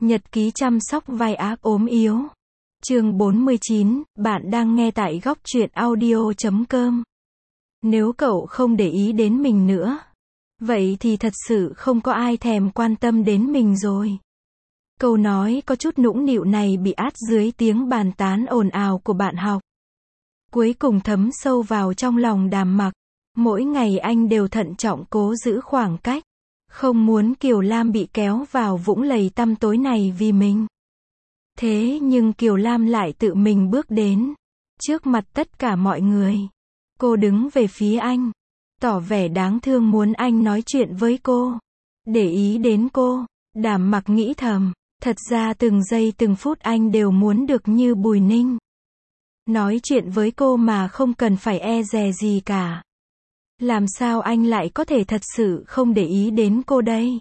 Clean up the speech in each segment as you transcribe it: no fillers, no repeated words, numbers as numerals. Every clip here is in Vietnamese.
Nhật ký chăm sóc vai ác ốm yếu. Chương 49, bạn đang nghe tại góc truyện audio.com. Nếu cậu không để ý đến mình nữa, vậy thì thật sự không có ai thèm quan tâm đến mình rồi. Câu nói có chút nũng nịu này bị át dưới tiếng bàn tán ồn ào của bạn học. Cuối cùng thấm sâu vào trong lòng Đàm Mặc. Mỗi ngày anh đều thận trọng cố giữ khoảng cách. Không muốn Kiều Lam bị kéo vào vũng lầy tăm tối này vì mình. Thế nhưng Kiều Lam lại tự mình bước đến. Trước mặt tất cả mọi người. Cô đứng về phía anh. Tỏ vẻ đáng thương muốn anh nói chuyện với cô. Để ý đến cô. Đàm Mặc nghĩ thầm. Thật ra từng giây từng phút anh đều muốn được như Bùi Ninh. Nói chuyện với cô mà không cần phải e dè gì cả. Làm sao anh lại có thể thật sự không để ý đến cô đây?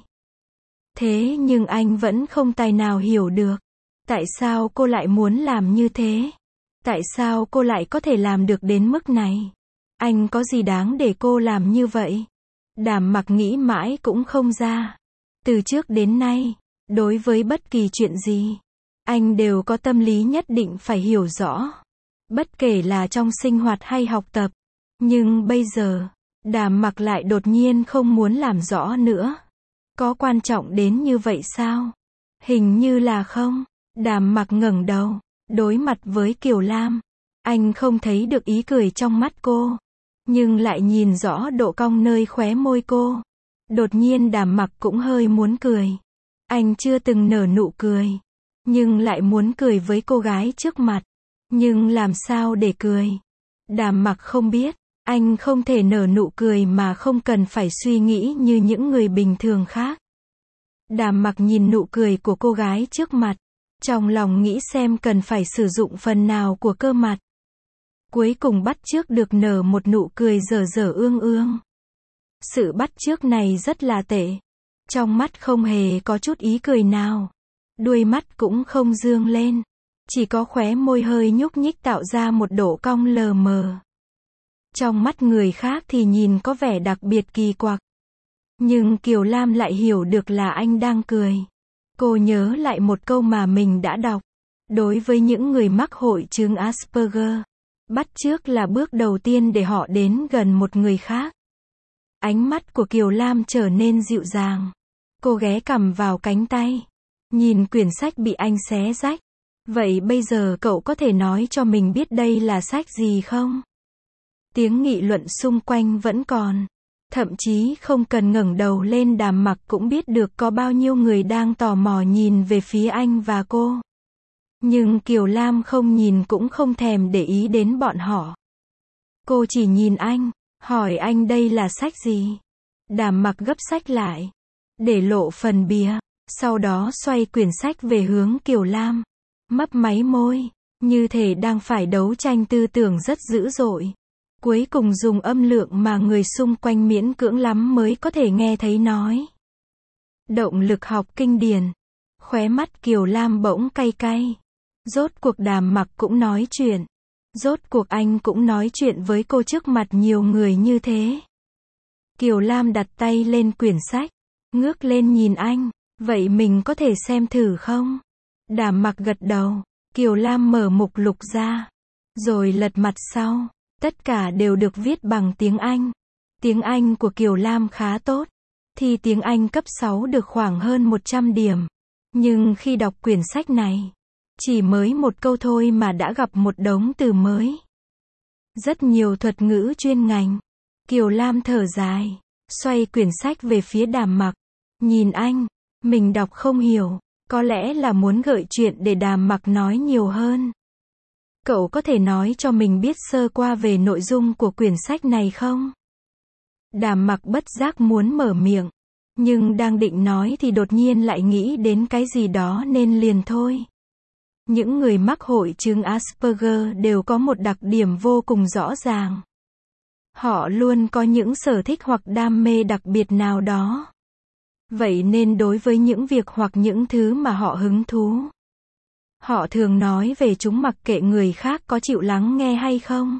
Thế nhưng anh vẫn không tài nào hiểu được. Tại sao cô lại muốn làm như thế? Tại sao cô lại có thể làm được đến mức này? Anh có gì đáng để cô làm như vậy? Đàm Mặc nghĩ mãi cũng không ra. Từ trước đến nay, đối với bất kỳ chuyện gì, anh đều có tâm lý nhất định phải hiểu rõ. Bất kể là trong sinh hoạt hay học tập. Nhưng bây giờ, Đàm Mặc lại đột nhiên không muốn làm rõ nữa. Có quan trọng đến như vậy sao? Hình như là không. Đàm Mặc ngẩng đầu, đối mặt với Kiều Lam. Anh không thấy được ý cười trong mắt cô, nhưng lại nhìn rõ độ cong nơi khóe môi cô. Đột nhiên Đàm Mặc cũng hơi muốn cười. Anh chưa từng nở nụ cười, nhưng lại muốn cười với cô gái trước mặt. Nhưng làm sao để cười? Đàm Mặc không biết. Anh không thể nở nụ cười mà không cần phải suy nghĩ như những người bình thường khác. Đàm Mặc nhìn nụ cười của cô gái trước mặt. Trong lòng nghĩ xem cần phải sử dụng phần nào của cơ mặt. Cuối cùng bắt chước được nở một nụ cười dở dở ương ương. Sự bắt chước này rất là tệ. Trong mắt không hề có chút ý cười nào. Đuôi mắt cũng không dương lên. Chỉ có khóe môi hơi nhúc nhích tạo ra một độ cong lờ mờ. Trong mắt người khác thì nhìn có vẻ đặc biệt kỳ quặc. Nhưng Kiều Lam lại hiểu được là anh đang cười. Cô nhớ lại một câu mà mình đã đọc. Đối với những người mắc hội chứng Asperger, bắt chước là bước đầu tiên để họ đến gần một người khác. Ánh mắt của Kiều Lam trở nên dịu dàng. Cô ghé cằm vào cánh tay. Nhìn quyển sách bị anh xé rách. Vậy bây giờ cậu có thể nói cho mình biết đây là sách gì không? Tiếng nghị luận xung quanh vẫn còn. Thậm chí không cần ngẩng đầu lên Đàm Mặc cũng biết được có bao nhiêu người đang tò mò nhìn về phía anh và cô. Nhưng Kiều Lam không nhìn cũng không thèm để ý đến bọn họ. Cô chỉ nhìn anh, hỏi anh đây là sách gì? Đàm Mặc gấp sách lại, để lộ phần bìa, sau đó xoay quyển sách về hướng Kiều Lam. Mấp máy môi, như thể đang phải đấu tranh tư tưởng rất dữ dội. Cuối cùng dùng âm lượng mà người xung quanh miễn cưỡng lắm mới có thể nghe thấy nói. Động lực học kinh điển. Khóe mắt Kiều Lam bỗng cay cay. Rốt cuộc Đàm Mặc cũng nói chuyện. Rốt cuộc anh cũng nói chuyện với cô trước mặt nhiều người như thế. Kiều Lam đặt tay lên quyển sách. Ngước lên nhìn anh. Vậy mình có thể xem thử không? Đàm Mặc gật đầu. Kiều Lam mở mục lục ra. Rồi lật mặt sau. Tất cả đều được viết bằng tiếng Anh. Tiếng Anh của Kiều Lam khá tốt. Thi tiếng Anh cấp 6 được khoảng hơn 100 điểm. Nhưng khi đọc quyển sách này, chỉ mới một câu thôi mà đã gặp một đống từ mới. Rất nhiều thuật ngữ chuyên ngành. Kiều Lam thở dài, xoay quyển sách về phía Đàm Mặc. Nhìn anh, mình đọc không hiểu. Có lẽ là muốn gợi chuyện để Đàm Mặc nói nhiều hơn. Cậu có thể nói cho mình biết sơ qua về nội dung của quyển sách này không? Đàm Mặc bất giác muốn mở miệng. Nhưng đang định nói thì đột nhiên lại nghĩ đến cái gì đó nên liền thôi. Những người mắc hội chứng Asperger đều có một đặc điểm vô cùng rõ ràng. Họ luôn có những sở thích hoặc đam mê đặc biệt nào đó. Vậy nên đối với những việc hoặc những thứ mà họ hứng thú, họ thường nói về chúng mặc kệ người khác có chịu lắng nghe hay không.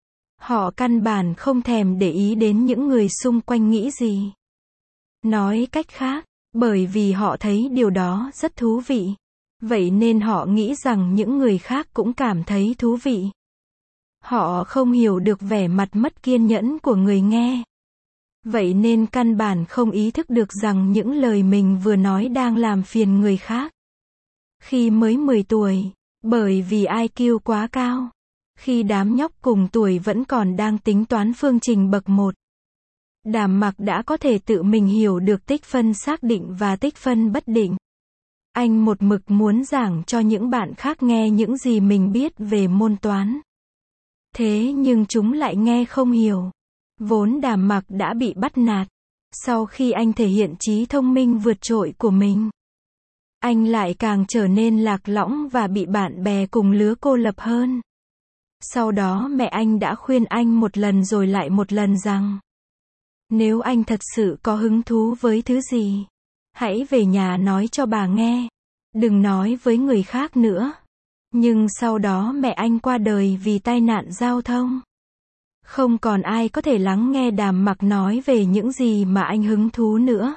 Họ căn bản không thèm để ý đến những người xung quanh nghĩ gì. Nói cách khác, Bởi vì họ thấy điều đó rất thú vị. Vậy nên họ nghĩ rằng những người khác cũng cảm thấy thú vị. Họ không hiểu được vẻ mặt mất kiên nhẫn của người nghe. Vậy nên căn bản không ý thức được rằng những lời mình vừa nói đang làm phiền người khác. Khi mới 10 tuổi, bởi vì IQ quá cao, khi đám nhóc cùng tuổi vẫn còn đang tính toán phương trình bậc 1, Đàm Mặc đã có thể tự mình hiểu được tích phân xác định và tích phân bất định. Anh một mực muốn giảng cho những bạn khác nghe những gì mình biết về môn toán. Thế nhưng chúng lại nghe không hiểu. Vốn Đàm Mặc đã bị bắt nạt. Sau khi anh thể hiện trí thông minh vượt trội của mình, anh lại càng trở nên lạc lõng và bị bạn bè cùng lứa cô lập hơn. Sau đó mẹ anh đã khuyên anh một lần rồi lại một lần rằng, nếu anh thật sự có hứng thú với thứ gì, hãy về nhà nói cho bà nghe. Đừng nói với người khác nữa. Nhưng sau đó mẹ anh qua đời vì tai nạn giao thông. Không còn ai có thể lắng nghe Đàm Mặc nói về những gì mà anh hứng thú nữa.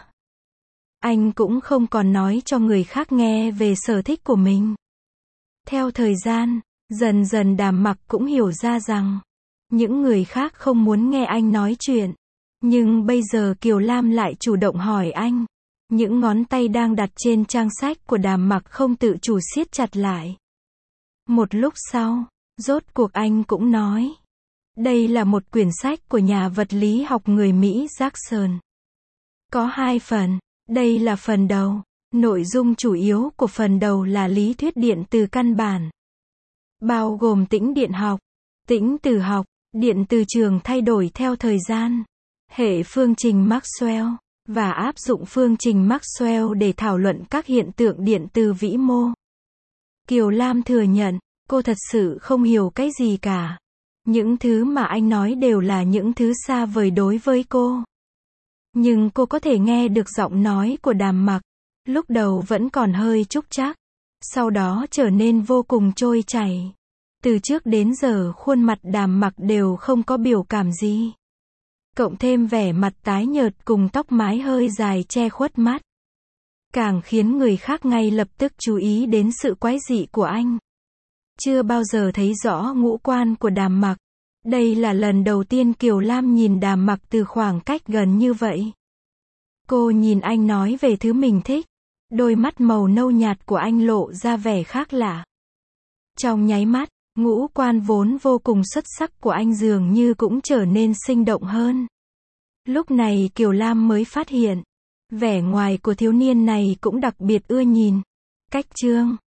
Anh cũng không còn nói cho người khác nghe về sở thích của mình. Theo thời gian, dần dần Đàm Mặc cũng hiểu ra rằng, những người khác không muốn nghe anh nói chuyện. Nhưng bây giờ Kiều Lam lại chủ động hỏi anh. Những ngón tay đang đặt trên trang sách của Đàm Mặc không tự chủ siết chặt lại. Một lúc sau, rốt cuộc anh cũng nói. Đây là một quyển sách của nhà vật lý học người Mỹ Jackson. Có 2 phần. Đây là phần đầu. Nội dung chủ yếu của phần đầu là lý thuyết điện từ căn bản. Bao gồm tĩnh điện học, tĩnh từ học, điện từ trường thay đổi theo thời gian, hệ phương trình Maxwell, và áp dụng phương trình Maxwell để thảo luận các hiện tượng điện từ vĩ mô. Kiều Lam thừa nhận, cô thật sự không hiểu cái gì cả. Những thứ mà anh nói đều là những thứ xa vời đối với cô. Nhưng cô có thể nghe được giọng nói của Đàm Mặc. Lúc đầu vẫn còn hơi trúc trắc, sau đó trở nên vô cùng trôi chảy. Từ trước đến giờ khuôn mặt Đàm Mặc đều không có biểu cảm gì. Cộng thêm vẻ mặt tái nhợt cùng tóc mái hơi dài che khuất mắt, càng khiến người khác ngay lập tức chú ý đến sự quái dị của anh. Chưa bao giờ thấy rõ ngũ quan của Đàm Mặc. Đây là lần đầu tiên Kiều Lam nhìn Đàm Mặc từ khoảng cách gần như vậy. Cô nhìn anh nói về thứ mình thích. Đôi mắt màu nâu nhạt của anh lộ ra vẻ khác lạ. Trong nháy mắt, ngũ quan vốn vô cùng xuất sắc của anh dường như cũng trở nên sinh động hơn. Lúc này Kiều Lam mới phát hiện, vẻ ngoài của thiếu niên này cũng đặc biệt ưa nhìn. Cách chương